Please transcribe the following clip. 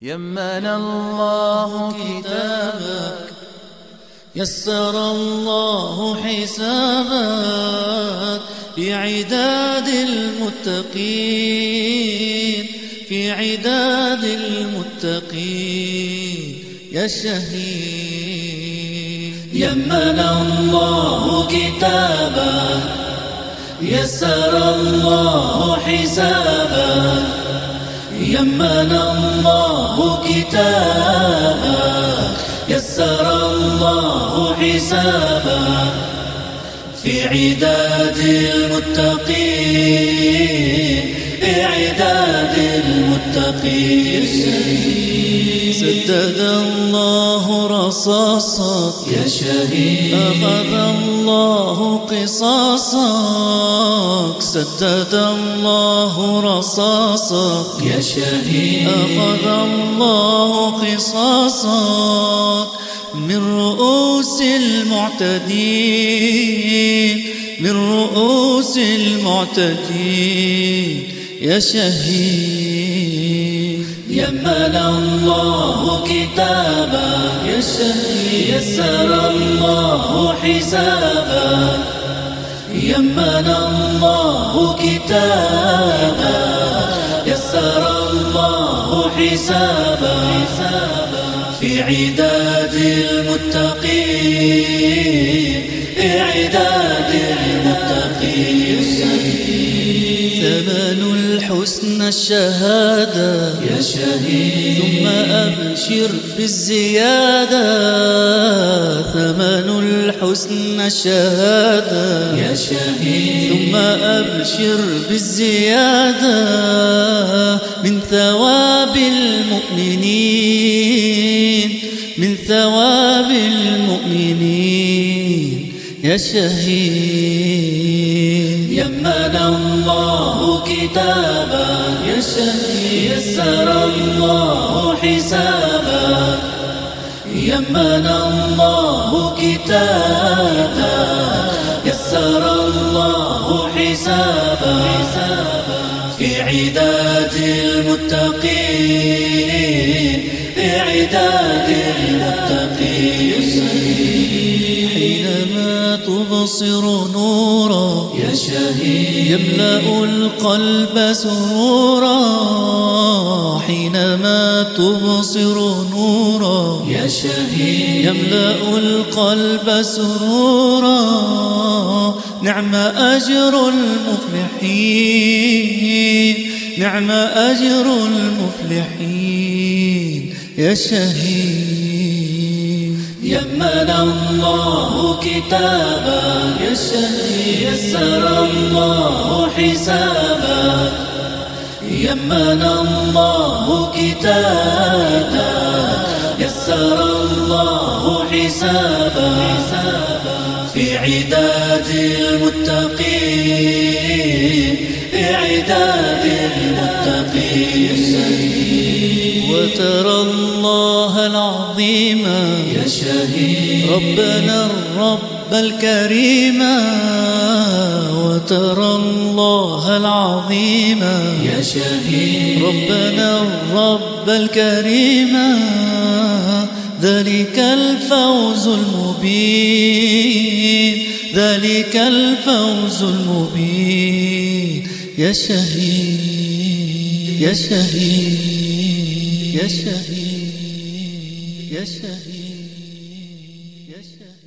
يمن الله كتابك، يسر الله حسابك في عداد المتقين، في عداد المتقين يا شهيد. يمن الله كتابك، يسر الله حسابك، يمن الله كتابك، يسر الله حسابك في عداد المتقين، في عداد المتقين. سدد الله رصاصك يا شهيد، أخذ الله قصاصك. سدد الله رصاصك يا شهيد، أخذ الله قصاصك من رؤوس المعتدين، من رؤوس المعتدين يا شهيد. يمن الله كتابك يا شهيد، يسر الله حسابك، يمن الله كتابك، يسر الله حسابك في عداد المتقين، في عداد المتقين. ثمن الحسن الشهادة يا شهيد، ثم أبشر بالزيادة. ثمن الحسن الشهادة يا شهيد، ثم أبشر بالزيادة من ثواب المؤمنين، من ثواب المؤمنين يا شهيد. يمن الله كتابك يا شهيد، يسر الله حسابك، يمن الله كتابك، يسر الله حسابك في عداد المتقين، في عداد المتقين. حينما تبصر نورا يا شهيد، يملأ القلب سرورا. حينما تبصر نورا يا شهيد، يملأ القلب سرورا. نعم أجر المفلحين، نعم أجر المفلحين يا شهيد. يمن الله كتابك يا شهيد، يسر الله حسابك، يمن الله كتابك، يسر الله حسابك في عداد المتقين، في عداد المتقين. وترى الله العظيم يا شهيد، ربنا الرب الكريم. وترى الله العظيم يا شهيد، ربنا الرب الكريم. ذلك الفوز المبين، ذلك الفوز المبين يا شهيد، يا شهيد، يا شهيد، يا شهيد، يا شهيد.